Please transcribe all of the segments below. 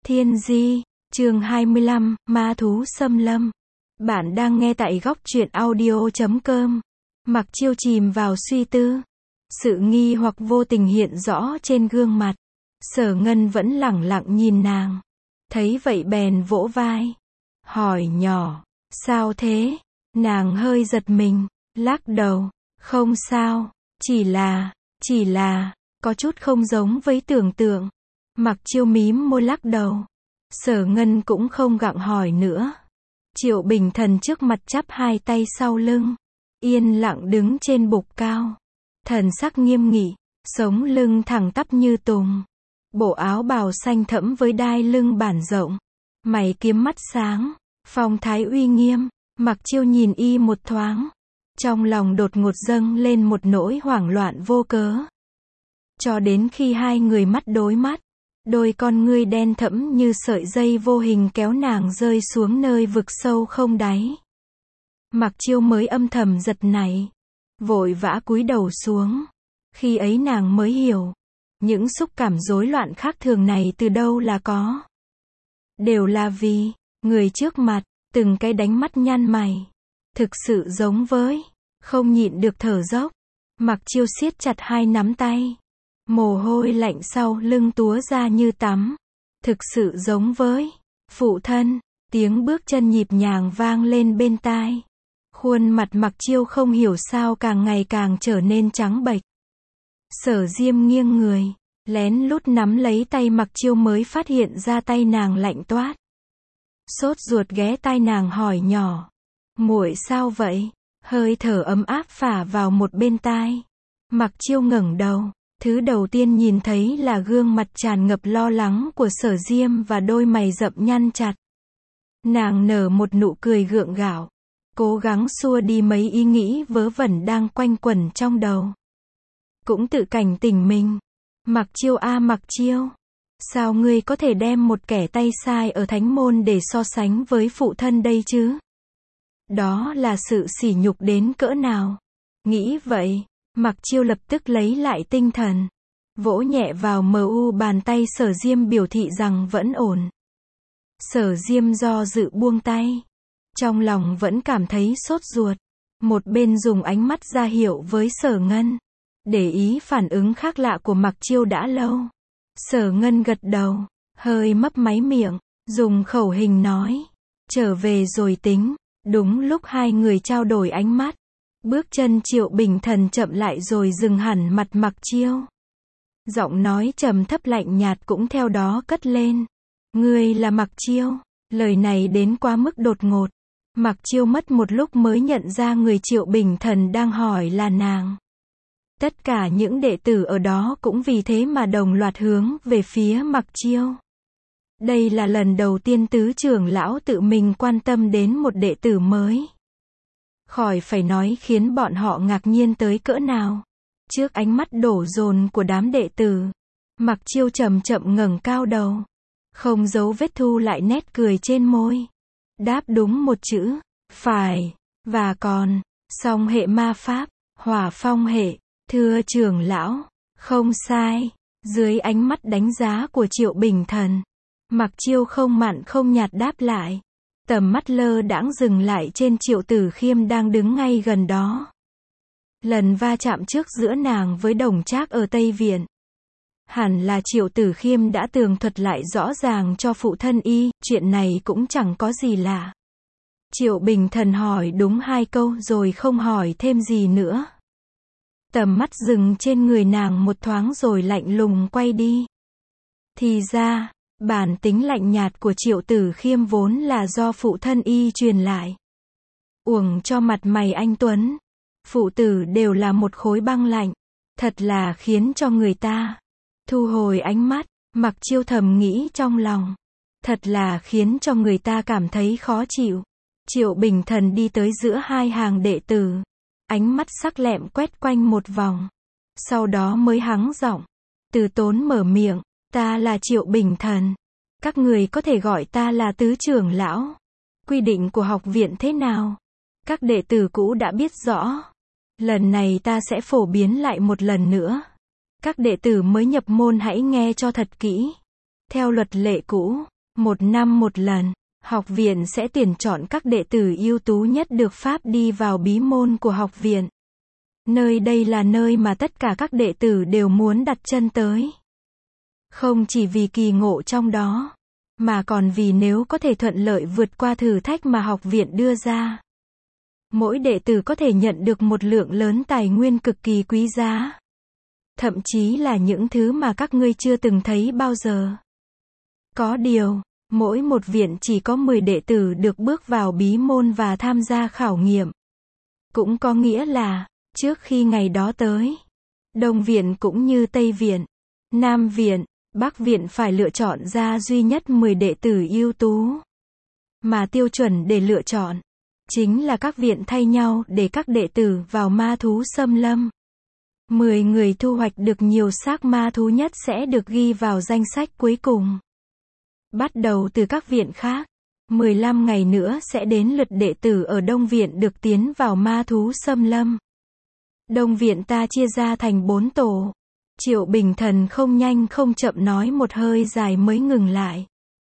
Thiên Di, chương 25, Ma thú xâm lâm. Bạn đang nghe tại góc truyện audio.com. Mặc Chiêu chìm vào suy tư. Sự nghi hoặc vô tình hiện rõ trên gương mặt. Sở Ngân vẫn lẳng lặng nhìn nàng. Thấy vậy bèn vỗ vai. Hỏi nhỏ, sao thế? Nàng hơi giật mình, lắc đầu. Không sao, chỉ là, có chút không giống với tưởng tượng. Mặc Chiêu mím môi lắc đầu. Sở Ngân cũng không gặng hỏi nữa. Triệu Bình Thần trước mặt chắp hai tay sau lưng. Yên lặng đứng trên bục cao. Thần sắc nghiêm nghị, sống lưng thẳng tắp như tùng. Bộ áo bào xanh thẫm với đai lưng bản rộng. Mày kiếm mắt sáng, phong thái uy nghiêm. Mặc Chiêu nhìn y một thoáng. Trong lòng đột ngột dâng lên một nỗi hoảng loạn vô cớ. Cho đến khi hai người mắt đối mắt. Đôi con ngươi đen thẫm như sợi dây vô hình kéo nàng rơi xuống nơi vực sâu không đáy. Mặc Chiêu mới âm thầm giật nảy. Vội vã cúi đầu xuống. Khi ấy nàng mới hiểu. Những xúc cảm rối loạn khác thường này từ đâu là có. Đều là vì, người trước mặt, từng cái đánh mắt nhăn mày. Thực sự giống với, không nhịn được thở dốc. Mặc Chiêu siết chặt hai nắm tay. Mồ hôi lạnh sau lưng túa ra như tắm. Thực sự giống với phụ thân. Tiếng bước chân nhịp nhàng vang lên bên tai. Khuôn mặt Mặc Chiêu không hiểu sao càng ngày càng trở nên trắng bệch. Sở Diêm nghiêng người, lén lút nắm lấy tay Mặc Chiêu mới phát hiện ra tay nàng lạnh toát. Sốt ruột ghé tai nàng hỏi nhỏ. Muội sao vậy? Hơi thở ấm áp phả vào một bên tai. Mặc Chiêu ngẩng đầu. Thứ đầu tiên nhìn thấy là gương mặt tràn ngập lo lắng của Sở Diêm và đôi mày rậm nhăn chặt. Nàng nở một nụ cười gượng gạo, cố gắng xua đi mấy ý nghĩ vớ vẩn đang quanh quẩn trong đầu. Cũng tự cảnh tỉnh mình. Mặc Chiêu a Mặc Chiêu, sao ngươi có thể đem một kẻ tay sai ở thánh môn để so sánh với phụ thân đây chứ? Đó là sự sỉ nhục đến cỡ nào? Nghĩ vậy, Mặc Chiêu lập tức lấy lại tinh thần. Vỗ nhẹ vào bàn tay Sở Diêm biểu thị rằng vẫn ổn. Sở Diêm do dự buông tay. Trong lòng vẫn cảm thấy sốt ruột. Một bên dùng ánh mắt ra hiệu với Sở Ngân. Để ý phản ứng khác lạ của Mặc Chiêu đã lâu. Sở Ngân gật đầu, hơi mấp máy miệng, dùng khẩu hình nói. Trở về rồi tính. Đúng lúc hai người trao đổi ánh mắt. Bước chân Triệu Bình Thần chậm lại rồi dừng hẳn mặt Mặc Chiêu. Giọng nói trầm thấp lạnh nhạt cũng theo đó cất lên. Ngươi là Mặc Chiêu. Lời này đến quá mức đột ngột. Mặc Chiêu mất một lúc mới nhận ra người Triệu Bình Thần đang hỏi là nàng. Tất cả những đệ tử ở đó cũng vì thế mà đồng loạt hướng về phía Mặc Chiêu. Đây là lần đầu tiên tứ trưởng lão tự mình quan tâm đến một đệ tử mới. Khỏi phải nói khiến bọn họ ngạc nhiên tới cỡ nào. Trước ánh mắt đổ dồn của đám đệ tử, Mặc Chiêu chậm chậm ngẩng cao đầu. Không giấu vết thu lại nét cười trên môi. Đáp đúng một chữ, phải, và còn, song hệ ma pháp, hỏa phong hệ, thưa trưởng lão, không sai. Dưới ánh mắt đánh giá của Triệu Bình Thần, Mặc Chiêu không mặn không nhạt đáp lại. Tầm mắt lơ đãng dừng lại trên Triệu Tử Khiêm đang đứng ngay gần đó. Lần va chạm trước giữa nàng với Đồng Trác ở Tây Viện. Hẳn là Triệu Tử Khiêm đã tường thuật lại rõ ràng cho phụ thân y, chuyện này cũng chẳng có gì lạ. Triệu Bình Thần hỏi đúng hai câu rồi không hỏi thêm gì nữa. Tầm mắt dừng trên người nàng một thoáng rồi lạnh lùng quay đi. Thì ra, bản tính lạnh nhạt của Triệu Tử Khiêm vốn là do phụ thân y truyền lại. Uổng cho mặt mày anh tuấn. Phụ tử đều là một khối băng lạnh. Thật là khiến cho người ta thu hồi ánh mắt. Mặc Chiêu thầm nghĩ trong lòng. Thật là khiến cho người ta cảm thấy khó chịu. Triệu Bình Thần đi tới giữa hai hàng đệ tử. Ánh mắt sắc lẹm quét quanh một vòng. Sau đó mới hắng giọng. Từ tốn mở miệng. Ta là Triệu Bình Thần. Các người có thể gọi ta là tứ trưởng lão. Quy định của học viện thế nào? Các đệ tử cũ đã biết rõ. Lần này ta sẽ phổ biến lại một lần nữa. Các đệ tử mới nhập môn hãy nghe cho thật kỹ. Theo luật lệ cũ, Một năm một lần, học viện sẽ tuyển chọn các đệ tử ưu tú nhất được phép đi vào bí môn của học viện. Nơi đây là nơi mà tất cả các đệ tử đều muốn đặt chân tới. Không chỉ vì kỳ ngộ trong đó, mà còn vì nếu có thể thuận lợi vượt qua thử thách mà học viện đưa ra. Mỗi đệ tử có thể nhận được một lượng lớn tài nguyên cực kỳ quý giá. Thậm chí là những thứ mà các ngươi chưa từng thấy bao giờ. Có điều, mỗi một viện chỉ có 10 đệ tử được bước vào bí môn và tham gia khảo nghiệm. Cũng có nghĩa là, trước khi ngày đó tới, Đông viện cũng như Tây viện, Nam viện, Bắc viện phải lựa chọn ra duy nhất 10 đệ tử ưu tú. Mà tiêu chuẩn để lựa chọn, chính là các viện thay nhau để các đệ tử vào ma thú xâm lâm. 10 người thu hoạch được nhiều xác ma thú nhất sẽ được ghi vào danh sách cuối cùng. Bắt đầu từ các viện khác, 15 ngày nữa sẽ đến lượt đệ tử ở Đông viện được tiến vào ma thú xâm lâm. Đông viện ta chia ra thành 4 tổ. Triệu Bình Thần không nhanh không chậm nói một hơi dài mới ngừng lại.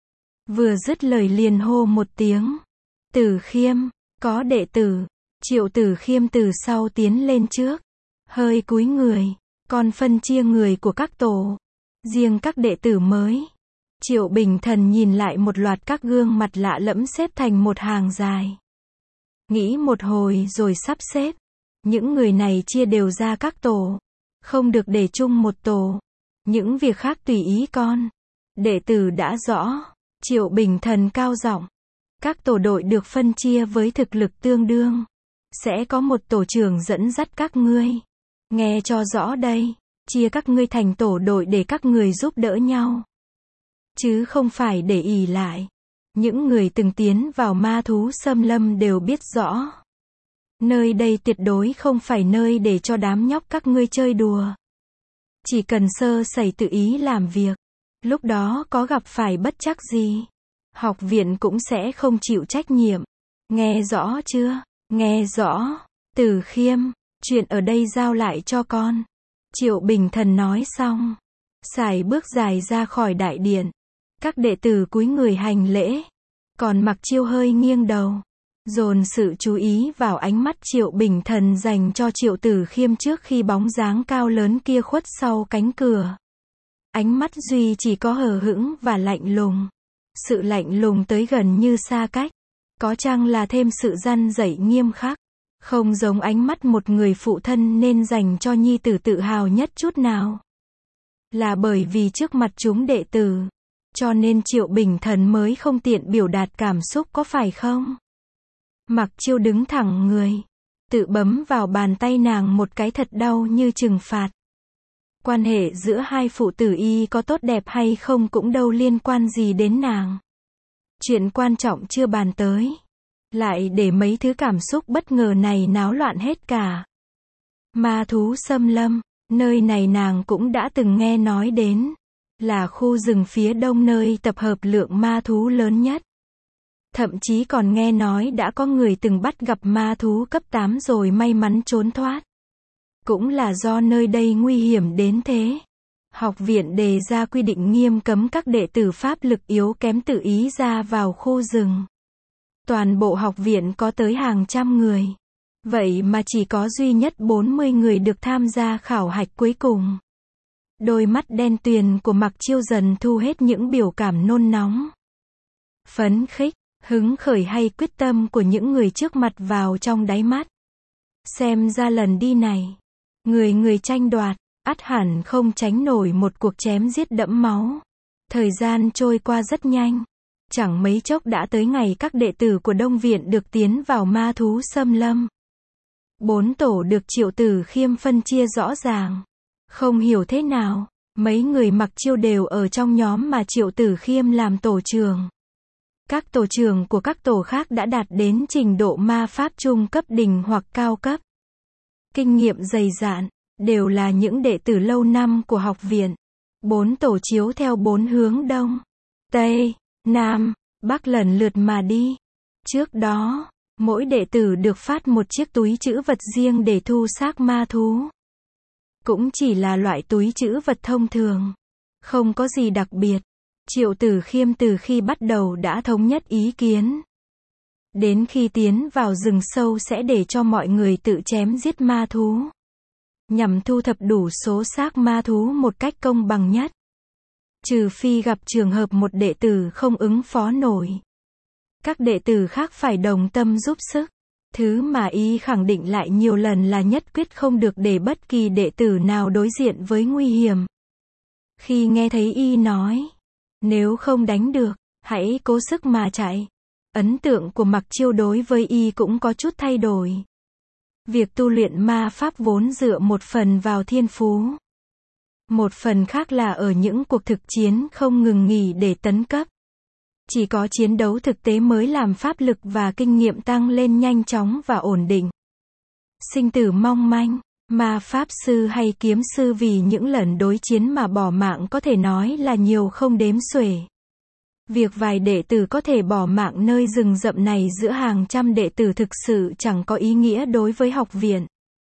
Vừa dứt lời liền hô một tiếng. Tử Khiêm, có đệ tử. Triệu Tử Khiêm từ sau tiến lên trước. Hơi cúi người, còn phân chia người của các tổ. Riêng các đệ tử mới. Triệu Bình Thần nhìn lại một loạt các gương mặt lạ lẫm xếp thành một hàng dài. Nghĩ một hồi rồi sắp xếp. Những người này chia đều ra các tổ. Không được để chung một tổ. Những việc khác tùy ý con. Đệ tử đã rõ. Triệu Bình Thần cao giọng. Các tổ đội được phân chia với thực lực tương đương. Sẽ có một tổ trưởng dẫn dắt các ngươi. Nghe cho rõ đây. Chia các ngươi thành tổ đội để các người giúp đỡ nhau. Chứ không phải để ỷ lại. Những người từng tiến vào ma thú xâm lâm đều biết rõ. Nơi đây tuyệt đối không phải nơi để cho đám nhóc các ngươi chơi đùa. Chỉ cần sơ sẩy tự ý làm việc. Lúc đó có gặp phải bất trắc gì. Học viện cũng sẽ không chịu trách nhiệm. Nghe rõ chưa? Nghe rõ. Tử Khiêm, chuyện ở đây giao lại cho con. Triệu Bình Thần nói xong. Sải bước dài ra khỏi đại điện. Các đệ tử cúi người hành lễ. Còn Mặc Chiêu hơi nghiêng đầu. Dồn sự chú ý vào ánh mắt Triệu Bình Thần dành cho Triệu Tử Khiêm trước khi bóng dáng cao lớn kia khuất sau cánh cửa. Ánh mắt duy chỉ có hờ hững và lạnh lùng. Sự lạnh lùng tới gần như xa cách. Có chăng là thêm sự răn dạy nghiêm khắc. Không giống ánh mắt một người phụ thân nên dành cho nhi tử tự hào nhất chút nào. Là bởi vì trước mặt chúng đệ tử. Cho nên Triệu Bình Thần mới không tiện biểu đạt cảm xúc có phải không? Mặc Chiêu đứng thẳng người. Tự bấm vào bàn tay nàng một cái thật đau như trừng phạt. Quan hệ giữa hai phụ tử y có tốt đẹp hay không cũng đâu liên quan gì đến nàng. Chuyện quan trọng chưa bàn tới. Lại để mấy thứ cảm xúc bất ngờ này náo loạn hết cả. Ma thú xâm lâm, nơi này nàng cũng đã từng nghe nói đến. Là khu rừng phía đông nơi tập hợp lượng ma thú lớn nhất. Thậm chí còn nghe nói đã có người từng bắt gặp ma thú cấp 8 rồi may mắn trốn thoát. Cũng là do nơi đây nguy hiểm đến thế. Học viện đề ra quy định nghiêm cấm các đệ tử pháp lực yếu kém tự ý ra vào khu rừng. Toàn bộ học viện có tới hàng trăm người. Vậy mà chỉ có duy nhất 40 người được tham gia khảo hạch cuối cùng. Đôi mắt đen tuyền của Mặc Chiêu dần thu hết những biểu cảm nôn nóng. Phấn khích, hứng khởi hay quyết tâm của những người trước mặt vào trong đáy mắt. Xem ra lần đi này, người người tranh đoạt, ắt hẳn không tránh nổi một cuộc chém giết đẫm máu. Thời gian trôi qua rất nhanh. Chẳng mấy chốc đã tới ngày các đệ tử của Đông viện được tiến vào ma thú xâm lâm. 4 tổ được Triệu Tử Khiêm phân chia rõ ràng. Không hiểu thế nào, mấy người Mặc Chiêu đều ở trong nhóm mà Triệu Tử Khiêm làm tổ trưởng. Các tổ trưởng của các tổ khác đã đạt đến trình độ ma pháp trung cấp đỉnh hoặc cao cấp. Kinh nghiệm dày dạn, đều là những đệ tử lâu năm của học viện. 4 tổ chiếu theo 4 hướng đông, tây, nam, bắc lần lượt mà đi. Trước đó, mỗi đệ tử được phát một chiếc túi trữ vật riêng để thu xác ma thú. Cũng chỉ là loại túi trữ vật thông thường. Không có gì đặc biệt. Triệu Tử Khiêm từ khi bắt đầu đã thống nhất ý kiến. Đến khi tiến vào rừng sâu sẽ để cho mọi người tự chém giết ma thú, nhằm thu thập đủ số xác ma thú một cách công bằng nhất. Trừ phi gặp trường hợp một đệ tử không ứng phó nổi, các đệ tử khác phải đồng tâm giúp sức. Thứ mà y khẳng định lại nhiều lần là nhất quyết không được để bất kỳ đệ tử nào đối diện với nguy hiểm. Khi nghe thấy y nói, nếu không đánh được, hãy cố sức mà chạy, ấn tượng của Mặc Chiêu đối với y cũng có chút thay đổi. Việc tu luyện ma pháp vốn dựa một phần vào thiên phú, một phần khác là ở những cuộc thực chiến không ngừng nghỉ để tấn cấp. Chỉ có chiến đấu thực tế mới làm pháp lực và kinh nghiệm tăng lên nhanh chóng và ổn định. Sinh tử mong manh, ma pháp sư hay kiếm sư vì những lần đối chiến mà bỏ mạng có thể nói là nhiều không đếm xuể. Việc vài đệ tử có thể bỏ mạng nơi rừng rậm này giữa hàng trăm đệ tử thực sự chẳng có ý nghĩa đối với học viện.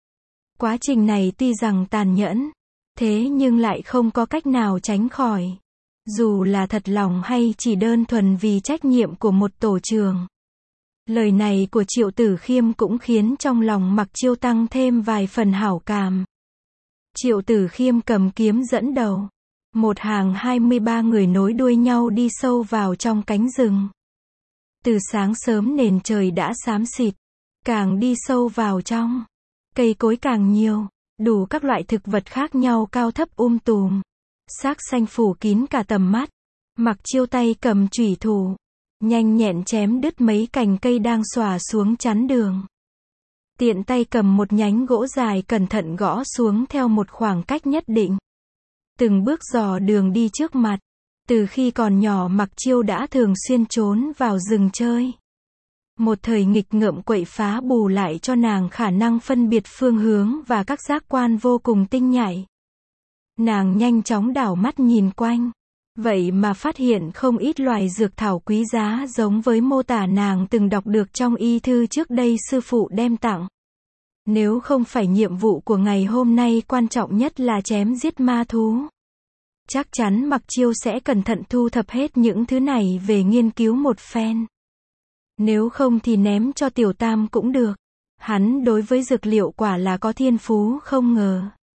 Quá trình này tuy rằng tàn nhẫn, thế nhưng lại không có cách nào tránh khỏi. Dù là thật lòng hay chỉ đơn thuần vì trách nhiệm của một tổ trường. Lời này của Triệu Tử Khiêm cũng khiến trong lòng Mặc Chiêu tăng thêm vài phần hảo cảm. Triệu Tử Khiêm cầm kiếm dẫn đầu. Một hàng 23 người nối đuôi nhau đi sâu vào trong cánh rừng. Từ sáng sớm nền trời đã xám xịt. Càng đi sâu vào trong, cây cối càng nhiều, đủ các loại thực vật khác nhau cao thấp tùm. Xác xanh phủ kín cả tầm mắt. Mặc Chiêu tay cầm chủy thủ, nhanh nhẹn chém đứt mấy cành cây đang xòa xuống chắn đường. Tiện tay cầm một nhánh gỗ dài cẩn thận gõ xuống theo một khoảng cách nhất định. Từng bước dò đường đi trước mặt. Từ khi còn nhỏ Mặc Chiêu đã thường xuyên trốn vào rừng chơi. Một thời nghịch ngợm quậy phá bù lại cho nàng khả năng phân biệt phương hướng và các giác quan vô cùng tinh nhạy. Nàng nhanh chóng đảo mắt nhìn quanh. Vậy mà phát hiện không ít loài dược thảo quý giá giống với mô tả nàng từng đọc được trong y thư trước đây sư phụ đem tặng. Nếu không phải nhiệm vụ của ngày hôm nay quan trọng nhất là chém giết ma thú, chắc chắn Mặc Chiêu sẽ cẩn thận thu thập hết những thứ này về nghiên cứu một phen. Nếu không thì ném cho Tiểu Tam cũng được. Hắn đối với dược liệu quả là có thiên phú không ngờ.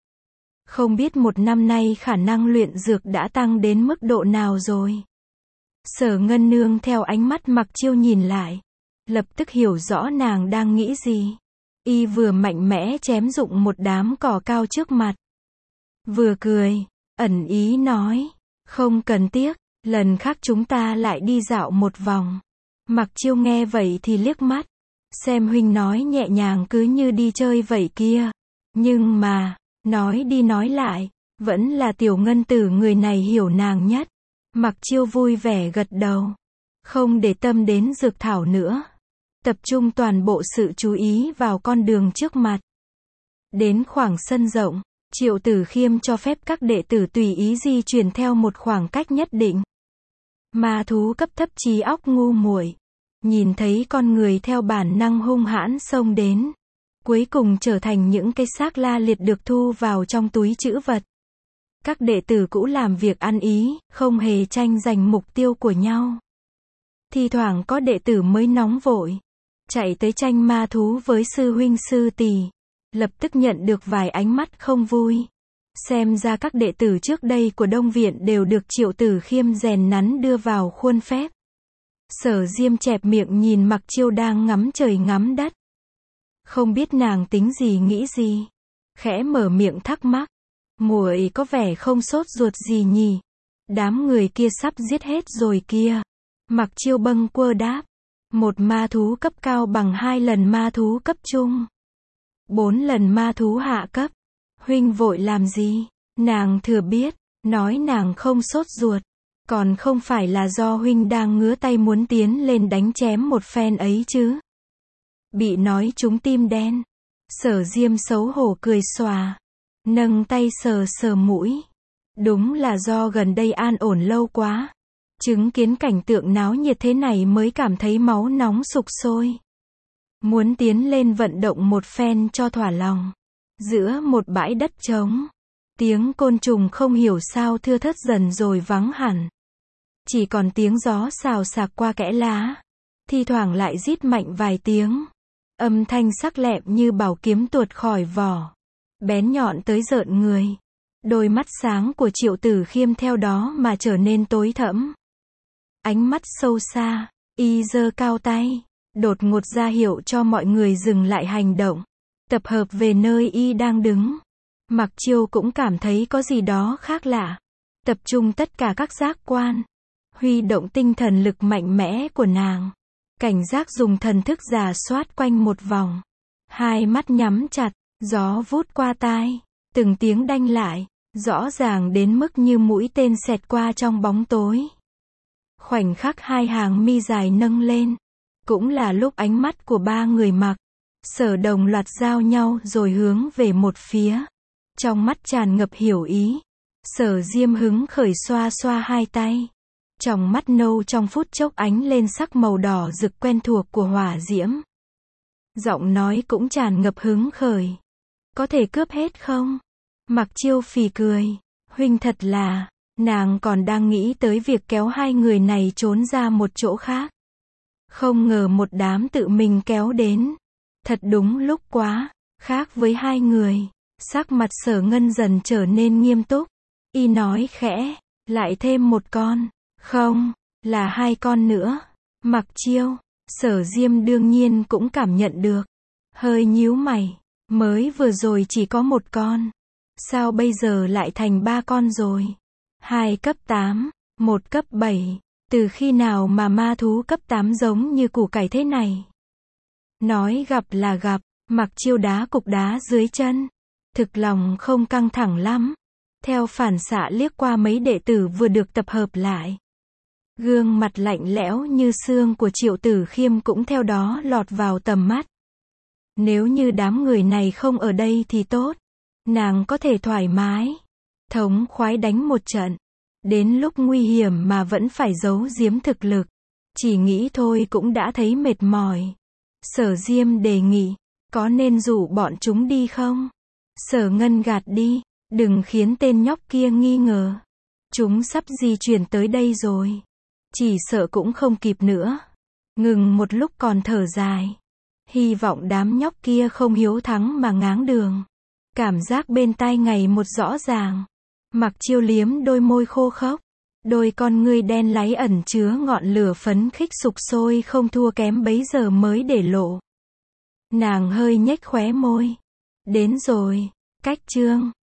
Không biết một năm nay khả năng luyện dược đã tăng đến mức độ nào rồi. Sở Ngân Nương theo ánh mắt Mặc Chiêu nhìn lại, lập tức hiểu rõ nàng đang nghĩ gì. Y vừa mạnh mẽ chém rụng một đám cỏ cao trước mặt, vừa cười, ẩn ý nói, không cần tiếc, lần khác chúng ta lại đi dạo một vòng. Mặc Chiêu nghe vậy thì liếc mắt, xem huynh nói nhẹ nhàng cứ như đi chơi vậy kia. Nhưng mà, nói đi nói lại, vẫn là Tiểu Ngân Tử người này hiểu nàng nhất. Mặc Chiêu vui vẻ gật đầu, không để tâm đến dược thảo nữa, tập trung toàn bộ sự chú ý vào con đường trước mặt. Đến khoảng sân rộng, Triệu Tử Khiêm cho phép các đệ tử tùy ý di chuyển theo một khoảng cách nhất định. Ma thú cấp thấp trí óc ngu muội, nhìn thấy con người theo bản năng hung hãn xông đến, cuối cùng trở thành những cái xác la liệt được thu vào trong túi trữ vật. Các đệ tử cũ làm việc ăn ý, không hề tranh giành mục tiêu của nhau. Thi thoảng có đệ tử mới nóng vội, chạy tới tranh ma thú với sư huynh sư tỷ, lập tức nhận được vài ánh mắt không vui. Xem ra các đệ tử trước đây của Đông Viện đều được Triệu Tử Khiêm rèn nắn đưa vào khuôn phép. Sở Diêm chẹp miệng nhìn Mặc Chiêu đang ngắm trời ngắm đất. Không biết nàng tính gì nghĩ gì, khẽ mở miệng thắc mắc, muội có vẻ không sốt ruột gì nhỉ? Đám người kia sắp giết hết rồi kia. Mặc Chiêu bâng quơ đáp, một ma thú cấp cao bằng 2 lần ma thú cấp trung, 4 lần ma thú hạ cấp. Huynh vội làm gì? Nàng thừa biết, nói nàng không sốt ruột, còn không phải là do huynh đang ngứa tay muốn tiến lên đánh chém một phen ấy chứ. Bị nói trúng tim đen, Sở Diêm xấu hổ cười xòa, nâng tay sờ sờ mũi. Đúng là do gần đây an ổn lâu quá, chứng kiến cảnh tượng náo nhiệt thế này mới cảm thấy máu nóng sục sôi. Muốn tiến lên vận động một phen cho thỏa lòng. Giữa một bãi đất trống, tiếng côn trùng không hiểu sao thưa thớt dần rồi vắng hẳn. Chỉ còn tiếng gió xào xạc qua kẽ lá. Thi thoảng lại rít mạnh vài tiếng. Âm thanh sắc lẹm như bảo kiếm tuột khỏi vỏ. Bén nhọn tới rợn người. Đôi mắt sáng của Triệu Tử Khiêm theo đó mà trở nên tối thẫm. Ánh mắt sâu xa, y giơ cao tay, đột ngột ra hiệu cho mọi người dừng lại hành động. Tập hợp về nơi y đang đứng. Mặc Chiêu cũng cảm thấy có gì đó khác lạ. Tập trung tất cả các giác quan. Huy động tinh thần lực mạnh mẽ của nàng. Cảnh giác dùng thần thức rà soát quanh một vòng. Hai mắt nhắm chặt, gió vút qua tai. Từng tiếng đanh lại, rõ ràng đến mức như mũi tên xẹt qua trong bóng tối. Khoảnh khắc hai hàng mi dài nâng lên. Cũng là lúc ánh mắt của ba người Mặc Sở đồng loạt giao nhau rồi hướng về một phía. Trong mắt tràn ngập hiểu ý. Sở Diêm hứng khởi xoa xoa hai tay. Trong mắt nâu trong phút chốc ánh lên sắc màu đỏ rực quen thuộc của hỏa diễm. Giọng nói cũng tràn ngập hứng khởi. Có thể cướp hết không? Mặc Chiêu phì cười. Huynh thật là, nàng còn đang nghĩ tới việc kéo hai người này trốn ra một chỗ khác. Không ngờ một đám tự mình kéo đến. Thật đúng lúc quá. Khác với hai người, sắc mặt Sở Ngân dần trở nên nghiêm túc. Y nói khẽ, lại thêm một con. Không, là hai con nữa. Mặc Chiêu, Sở Diêm đương nhiên cũng cảm nhận được. Hơi nhíu mày, mới vừa rồi chỉ có một con. Sao bây giờ lại thành ba con rồi? 2 cấp 8, 1 cấp 7. Từ khi nào mà ma thú cấp 8 giống như củ cải thế này? Nói gặp là gặp, Mặc Chiêu đá cục đá dưới chân. Thực lòng không căng thẳng lắm. Theo phản xạ liếc qua mấy đệ tử vừa được tập hợp lại. Gương mặt lạnh lẽo như xương của Triệu Tử Khiêm cũng theo đó lọt vào tầm mắt. Nếu như đám người này không ở đây thì tốt. Nàng có thể thoải mái, thống khoái đánh một trận. Đến lúc nguy hiểm mà vẫn phải giấu giếm thực lực. Chỉ nghĩ thôi cũng đã thấy mệt mỏi. Sở Diêm đề nghị, có nên rủ bọn chúng đi không? Sở Ngân gạt đi, đừng khiến tên nhóc kia nghi ngờ. Chúng sắp di chuyển tới đây rồi. Chỉ sợ cũng không kịp nữa. Ngừng một lúc còn thở dài. Hy vọng đám nhóc kia không hiếu thắng mà ngáng đường. Cảm giác bên tai ngày một rõ ràng. Mặc Chiêu liếm đôi môi khô khốc. Đôi con ngươi đen láy ẩn chứa ngọn lửa phấn khích sục sôi không thua kém bấy giờ mới để lộ. Nàng hơi nhếch khóe môi. Đến rồi, cách chương.